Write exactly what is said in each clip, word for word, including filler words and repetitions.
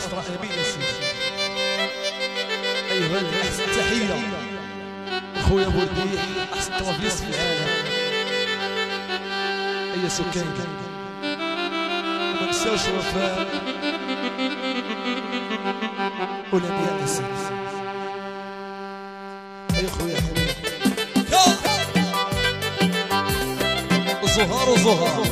الأسرة آمين يا سيدي. أيها أحسن تحية أخويا بوديح، أحسن طرابلس في العالم. أي سكان وما نساوش وفاء والأنبياء يا سيدي. أي أخويا حبيبي زهار وزهار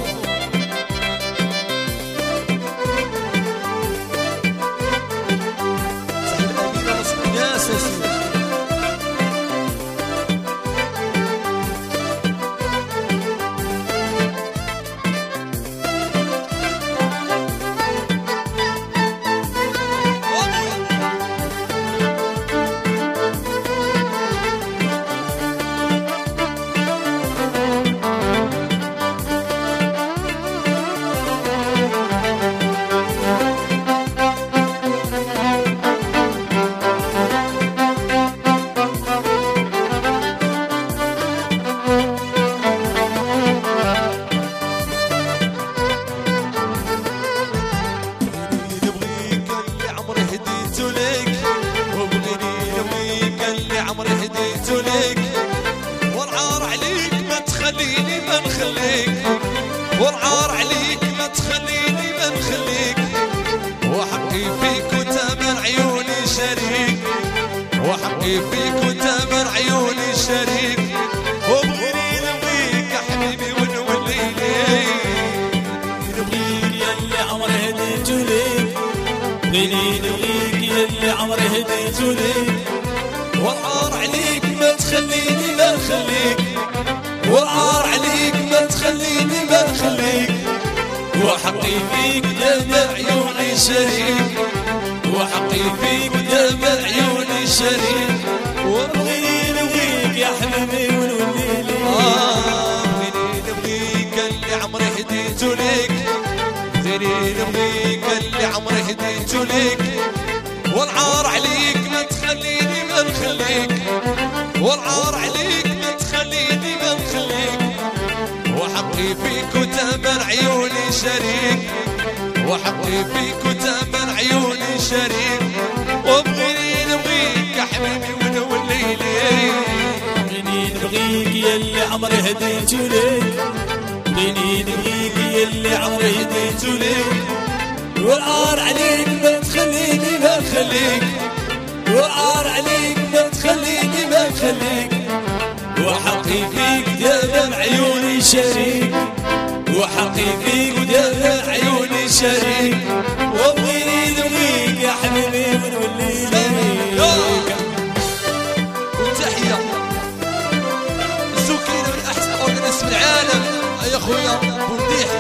والعار عليك ما تخليني ما نخليك، والعار عليك ما تخليني ما نخليك، وحقي فيك وتمن عيوني شريك، وحقي فيك وتمن عيوني شريك، وبغيني نبغيك يا حبيبي ونولي ليك، نبغيك ياللي عمري هديتو ليك، بغيني نبغيك ياللي عمري هديتو ليك، والعار عليك ما تخليني ما نخليك، والعار عليك ما تخليني ما نخليك، وحقي فيك دمع عيوني شريك، وحقي فيك دمع عيوني شريك، وبغيني نبغيك يا حبيبي ونولي ليك. آه بغيني نبغيك اللي عمري هديتو ليك، بغيني نبغيك اللي عمري هديتو ليك، والعار عليك ما تخليني ما نخليك، والعار عليك ما تخليني ما نخليك، وحقي فيك وتمن عيوني شريك، وحقي فيك وتمن عيوني شريك، وبغيني نبغيك يا حبيبي ونولي ليك، بغيني نبغيك ياللي عمري هديتو ليك، بغيني نبغيك ياللي عمري هديتو ليك، والعار عليك ما تخليني ما نخليك، والعار عليك ما تخليني ما نخليك، وحقي فيك دمع عيوني شريك، وحقي فيك دمع عيوني شريك، وبغيني نبغيك يا حبيبي ونولي ليك. تحية السكينة من أحسن أورجانيس في العالم يا أخويا بوديح.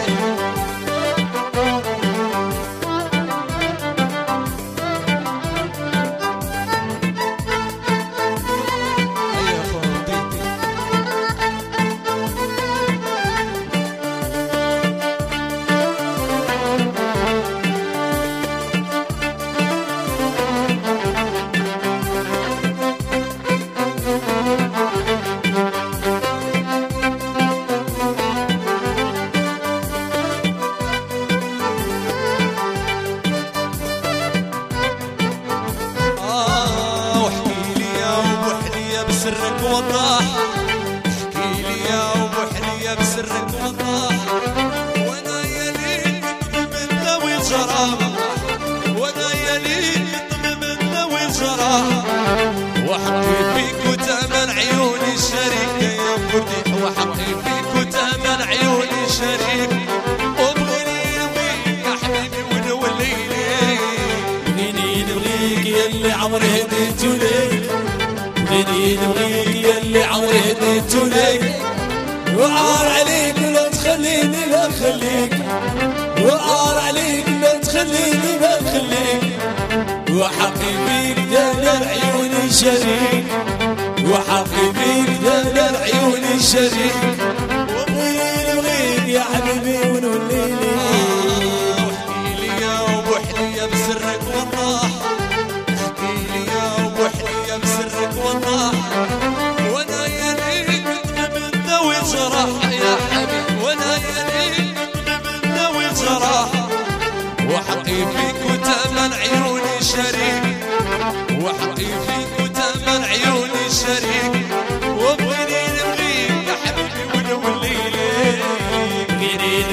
بسرك وضاح، احكي لي يا ابو حليه بسرك وضاح، وانا يليك من ذوي الجراح، وانا يليك من ذوي الجراح، وحقي فيك وتمن عيوني شريك يا بوديح، وحقي فيك وتمن عيوني شريك، وبغيني نبغيك يا حبيبي ونولي ليك، بغيني نبغيك ياللي عمري هديتو ليك، بغيني نبغيك ياللي عمري هديتو ليك، وعار عليك ما تخليني ما نخليك، وعار عليك ما تخليني ما نخليك، وحقي فيك دمع عيوني شريك، وحقي فيك دمع عيوني شريك، وبغيني نبغيك يا حبيبي ونولي ليك. واحكي لي يا ابو حليه بسرك وضاح، احكي لي يا ابو حليه بسرك وضاح، وانا يليك من ذوي الجراح يا حبيبي، وانا يليك من ذوي الجراح، وحقي فيك وتمن عيوني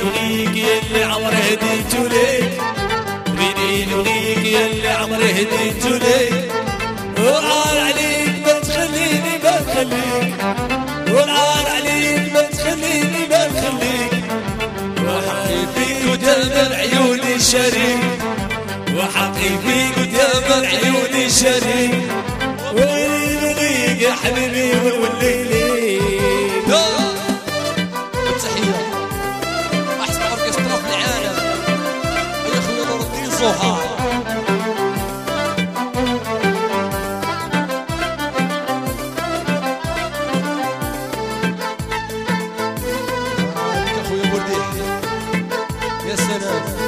نبغيك يا اللي عمري هديتو ليك بغيني نبغيك يا اللي عمري هديتو ليك والعار عليك ما تخليني ما تخليك والعار عليك ما تخليني ما تخليك وحقي فيك قدام العيون الشريك وحقي فيك قدام العيون الشريك وغيري نبغيك يا حبيبي ونولي ليك التحية أحسن أوركسترا في العالم يا خويا نور الدين زهار يا خويا برديح يا سلام